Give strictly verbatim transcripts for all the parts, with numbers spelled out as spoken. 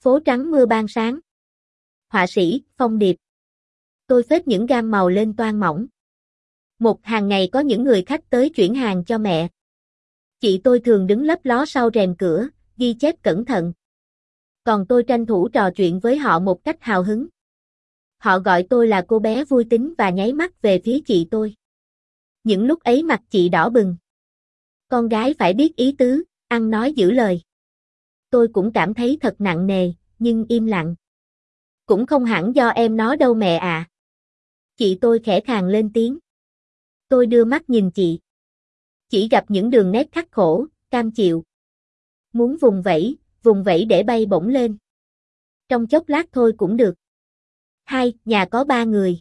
Phố trắng mưa ban sáng. Họa sĩ, Phong Điệp. Tôi phết những gam màu lên toan mỏng. Một hàng ngày có những người khách tới chuyển hàng cho mẹ. Chị tôi thường đứng lấp ló sau rèm cửa, ghi chép cẩn thận. Còn tôi tranh thủ trò chuyện với họ một cách hào hứng. Họ gọi tôi là cô bé vui tính và nháy mắt về phía chị tôi. Những lúc ấy mặt chị đỏ bừng. Con gái phải biết ý tứ, ăn nói giữ lời. Tôi cũng cảm thấy thật nặng nề, nhưng im lặng. Cũng không hẳn do em nó đâu mẹ à. Chị tôi khẽ khàng lên tiếng. Tôi đưa mắt nhìn chị. Chỉ gặp những đường nét khắc khổ, cam chịu. Muốn vùng vẫy, vùng vẫy để bay bổng lên. Trong chốc lát thôi cũng được. Hai, nhà có ba người.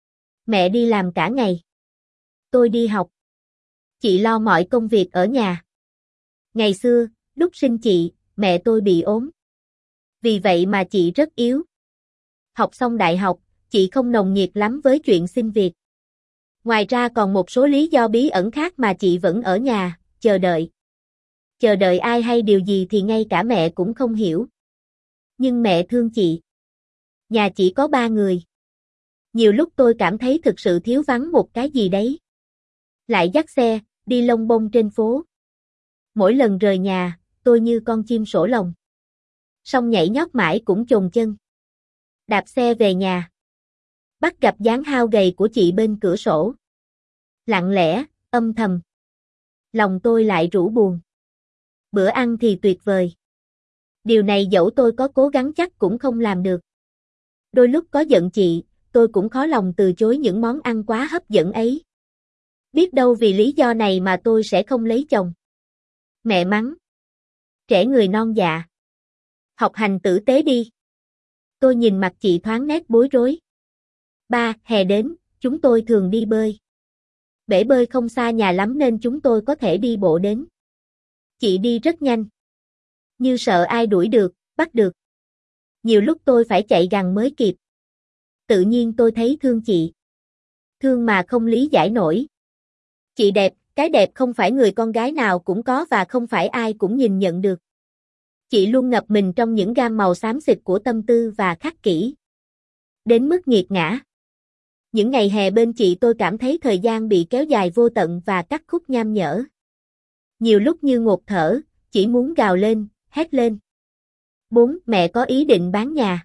Mẹ đi làm cả ngày. Tôi đi học. Chị lo mọi công việc ở nhà. Ngày xưa, lúc sinh chị, mẹ tôi bị ốm. Vì vậy mà chị rất yếu. Học xong đại học, chị không nồng nhiệt lắm với chuyện xin việc. Ngoài ra còn một số lý do bí ẩn khác mà chị vẫn ở nhà, chờ đợi. Chờ đợi ai hay điều gì thì ngay cả mẹ cũng không hiểu. Nhưng mẹ thương chị. Nhà chỉ có ba người. Nhiều lúc tôi cảm thấy thực sự thiếu vắng một cái gì đấy. Lại dắt xe, đi lông bông trên phố. Mỗi lần rời nhà, tôi như con chim sổ lồng. Xong nhảy nhót mãi cũng chồn chân. Đạp xe về nhà. Bắt gặp dáng hao gầy của chị bên cửa sổ. Lặng lẽ, âm thầm. Lòng tôi lại rũ buồn. Bữa ăn thì tuyệt vời. Điều này dẫu tôi có cố gắng chắc cũng không làm được. Đôi lúc có giận chị, tôi cũng khó lòng từ chối những món ăn quá hấp dẫn ấy. Biết đâu vì lý do này mà tôi sẽ không lấy chồng. Mẹ mắng. Trẻ người non dạ. Học hành tử tế đi. Tôi nhìn mặt chị thoáng nét bối rối. Ba, hè đến, chúng tôi thường đi bơi. Bể bơi không xa nhà lắm nên chúng tôi có thể đi bộ đến. Chị đi rất nhanh. Như sợ ai đuổi được, bắt được. Nhiều lúc tôi phải chạy gằng mới kịp. Tự nhiên tôi thấy thương chị. Thương mà không lý giải nổi. Chị đẹp, cái đẹp không phải người con gái nào cũng có và không phải ai cũng nhìn nhận được. Chị luôn ngập mình trong những gam màu xám xịt của tâm tư và khắc kỷ. Đến mức nghiệt ngã. Những ngày hè bên chị tôi cảm thấy thời gian bị kéo dài vô tận và cắt khúc nham nhở. Nhiều lúc như ngột thở, chỉ muốn gào lên, hét lên. Bốn, mẹ có ý định bán nhà.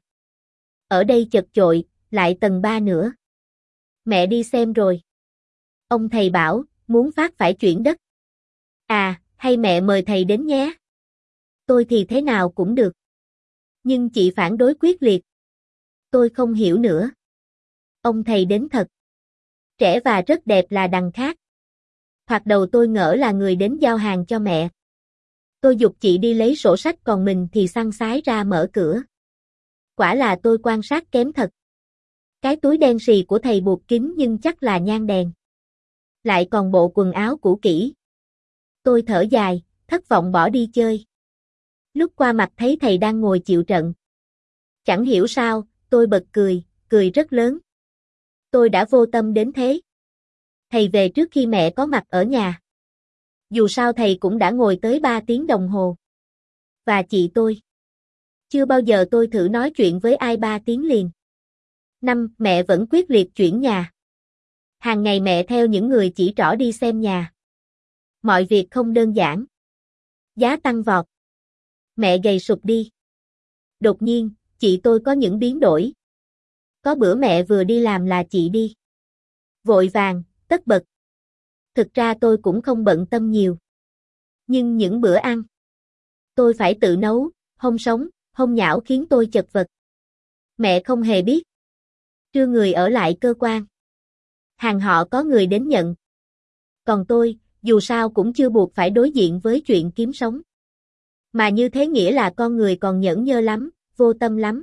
Ở đây chật chội, lại tầng ba nữa. Mẹ đi xem rồi. Ông thầy bảo, muốn phát phải chuyển đất. À, hay mẹ mời thầy đến nhé. Tôi thì thế nào cũng được. Nhưng chị phản đối quyết liệt. Tôi không hiểu nữa. Ông thầy đến thật. Trẻ và rất đẹp là đằng khác. Thoạt đầu tôi ngỡ là người đến giao hàng cho mẹ. Tôi giục chị đi lấy sổ sách còn mình thì săn sái ra mở cửa. Quả là tôi quan sát kém thật. Cái túi đen xì của thầy buộc kín nhưng chắc là nhang đèn. Lại còn bộ quần áo cũ kỹ. Tôi thở dài, thất vọng bỏ đi chơi. Lúc qua mặt thấy thầy đang ngồi chịu trận. Chẳng hiểu sao, tôi bật cười, cười rất lớn. Tôi đã vô tâm đến thế. Thầy về trước khi mẹ có mặt ở nhà. Dù sao thầy cũng đã ngồi tới ba tiếng đồng hồ. Và chị tôi. Chưa bao giờ tôi thử nói chuyện với ai ba tiếng liền. Năm, mẹ vẫn quyết liệt chuyển nhà. Hàng ngày mẹ theo những người chỉ trỏ đi xem nhà. Mọi việc không đơn giản. Giá tăng vọt. Mẹ gầy sụp đi. Đột nhiên, chị tôi có những biến đổi. Có bữa mẹ vừa đi làm là chị đi. Vội vàng, tất bật. Thực ra tôi cũng không bận tâm nhiều. Nhưng những bữa ăn, tôi phải tự nấu, hôm sống, hôm nhão khiến tôi chật vật. Mẹ không hề biết. Trưa người ở lại cơ quan. Hàng họ có người đến nhận. Còn tôi, dù sao cũng chưa buộc phải đối diện với chuyện kiếm sống. Mà như thế nghĩa là con người còn nhởn nhơ lắm, vô tâm lắm.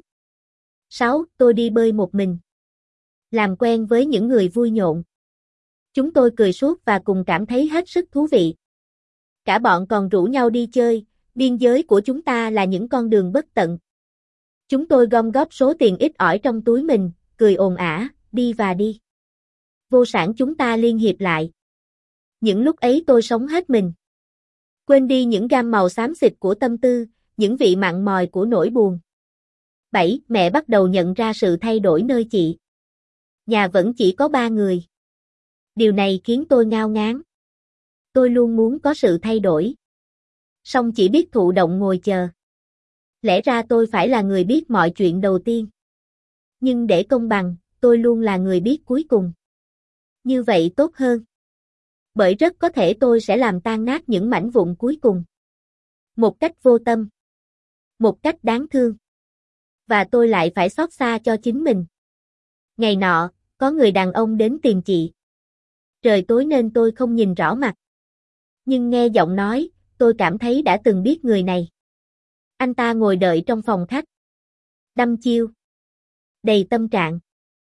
sáu. Tôi đi bơi một mình. Làm quen với những người vui nhộn. Chúng tôi cười suốt và cùng cảm thấy hết sức thú vị. Cả bọn còn rủ nhau đi chơi, biên giới của chúng ta là những con đường bất tận. Chúng tôi gom góp số tiền ít ỏi trong túi mình, cười ồn ả, đi và đi. Vô sản chúng ta liên hiệp lại. Những lúc ấy tôi sống hết mình. Quên đi những gam màu xám xịt của tâm tư, những vị mặn mòi của nỗi buồn. bảy. Mẹ bắt đầu nhận ra sự thay đổi nơi chị. Nhà vẫn chỉ có ba người. Điều này khiến tôi ngao ngán. Tôi luôn muốn có sự thay đổi. Song chỉ biết thụ động ngồi chờ. Lẽ ra tôi phải là người biết mọi chuyện đầu tiên. Nhưng để công bằng, tôi luôn là người biết cuối cùng. Như vậy tốt hơn. Bởi rất có thể tôi sẽ làm tan nát những mảnh vụn cuối cùng. Một cách vô tâm. Một cách đáng thương. Và tôi lại phải xót xa cho chính mình. Ngày nọ, có người đàn ông đến tìm chị. Trời tối nên tôi không nhìn rõ mặt. Nhưng nghe giọng nói, tôi cảm thấy đã từng biết người này. Anh ta ngồi đợi trong phòng khách. Đăm chiêu. Đầy tâm trạng.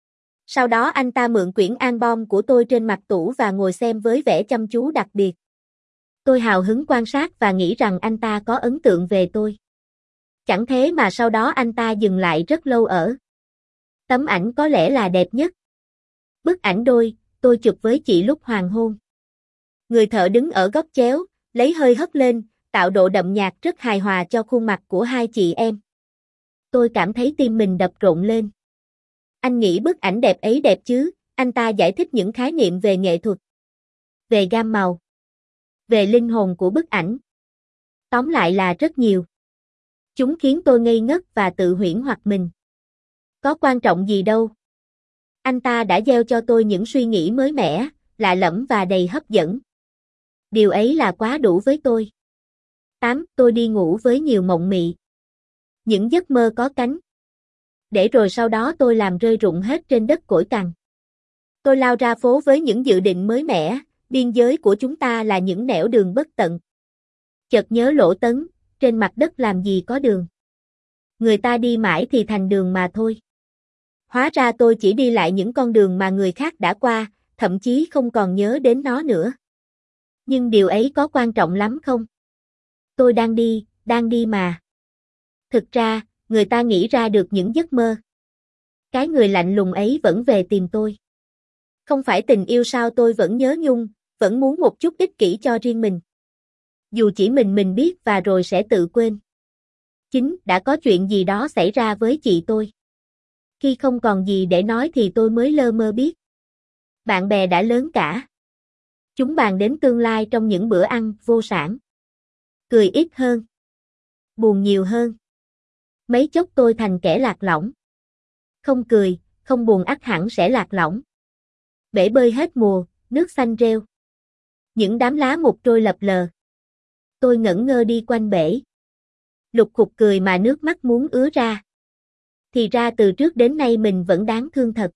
Sau đó anh ta mượn quyển album của tôi trên mặt tủ và ngồi xem với vẻ chăm chú đặc biệt. Tôi hào hứng quan sát và nghĩ rằng anh ta có ấn tượng về tôi. Chẳng thế mà sau đó anh ta dừng lại rất lâu ở. Tấm ảnh có lẽ là đẹp nhất. Bức ảnh đôi, tôi chụp với chị lúc hoàng hôn. Người thợ đứng ở góc chéo, lấy hơi hất lên, tạo độ đậm nhạt rất hài hòa cho khuôn mặt của hai chị em. Tôi cảm thấy tim mình đập rộn lên. Anh nghĩ bức ảnh đẹp ấy đẹp chứ, anh ta giải thích những khái niệm về nghệ thuật. Về gam màu. Về linh hồn của bức ảnh. Tóm lại là rất nhiều. Chúng khiến tôi ngây ngất và tự huyễn hoặc mình. Có quan trọng gì đâu. Anh ta đã gieo cho tôi những suy nghĩ mới mẻ, lạ lẫm và đầy hấp dẫn. Điều ấy là quá đủ với tôi. tám. Tôi đi ngủ với nhiều mộng mị. Những giấc mơ có cánh. Để rồi sau đó tôi làm rơi rụng hết trên đất cõi cằn. Tôi lao ra phố với những dự định mới mẻ, biên giới của chúng ta là những nẻo đường bất tận. Chợt nhớ Lỗ Tấn, trên mặt đất làm gì có đường. Người ta đi mãi thì thành đường mà thôi. Hóa ra tôi chỉ đi lại những con đường mà người khác đã qua, thậm chí không còn nhớ đến nó nữa. Nhưng điều ấy có quan trọng lắm không? Tôi đang đi, đang đi mà. Thực ra, người ta nghĩ ra được những giấc mơ. Cái người lạnh lùng ấy vẫn về tìm tôi. Không phải tình yêu sao tôi vẫn nhớ nhung, vẫn muốn một chút ích kỷ cho riêng mình. Dù chỉ mình mình biết và rồi sẽ tự quên. Chính đã có chuyện gì đó xảy ra với chị tôi. Khi không còn gì để nói thì tôi mới lơ mơ biết. Bạn bè đã lớn cả. Chúng bàn đến tương lai trong những bữa ăn vô sản. Cười ít hơn. Buồn nhiều hơn. Mấy chốc tôi thành kẻ lạc lõng. Không cười, không buồn ắt hẳn sẽ lạc lõng. Bể bơi hết mùa, nước xanh rêu. Những đám lá mục trôi lập lờ. Tôi ngẩn ngơ đi quanh bể. Lục khục cười mà nước mắt muốn ứa ra. Thì ra từ trước đến nay mình vẫn đáng thương thật.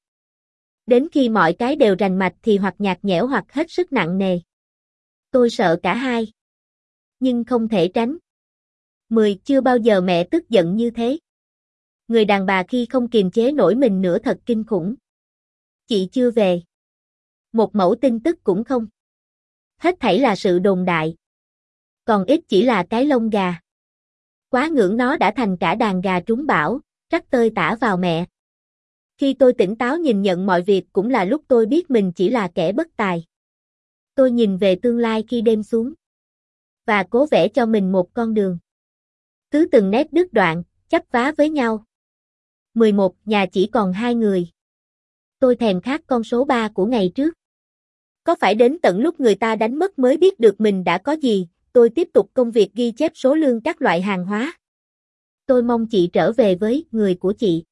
Đến khi mọi cái đều rành mạch thì hoặc nhạt nhẽo hoặc hết sức nặng nề. Tôi sợ cả hai. Nhưng không thể tránh. mười. Chưa bao giờ mẹ tức giận như thế. Người đàn bà khi không kiềm chế nổi mình nữa thật kinh khủng. Chị chưa về. Một mẩu tin tức cũng không. Hết thảy là sự đồn đại. Còn ít chỉ là cái lông gà. Quá ngưỡng nó đã thành cả đàn gà trúng bão, rắc tơi tả vào mẹ. Khi tôi tỉnh táo nhìn nhận mọi việc cũng là lúc tôi biết mình chỉ là kẻ bất tài. Tôi nhìn về tương lai khi đêm xuống. Và cố vẽ cho mình một con đường. Cứ từng nét đứt đoạn, chắp vá với nhau. mười một. Nhà chỉ còn hai người. Tôi thèm khát con số ba của ngày trước. Có phải đến tận lúc người ta đánh mất mới biết được mình đã có gì, tôi tiếp tục công việc ghi chép số lương các loại hàng hóa. Tôi mong chị trở về với người của chị.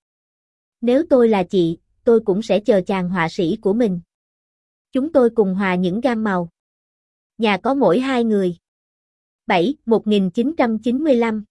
Nếu tôi là chị, tôi cũng sẽ chờ chàng họa sĩ của mình. Chúng tôi cùng hòa những gam màu. Nhà có mỗi hai người. bảy. một nghìn chín trăm chín mươi lăm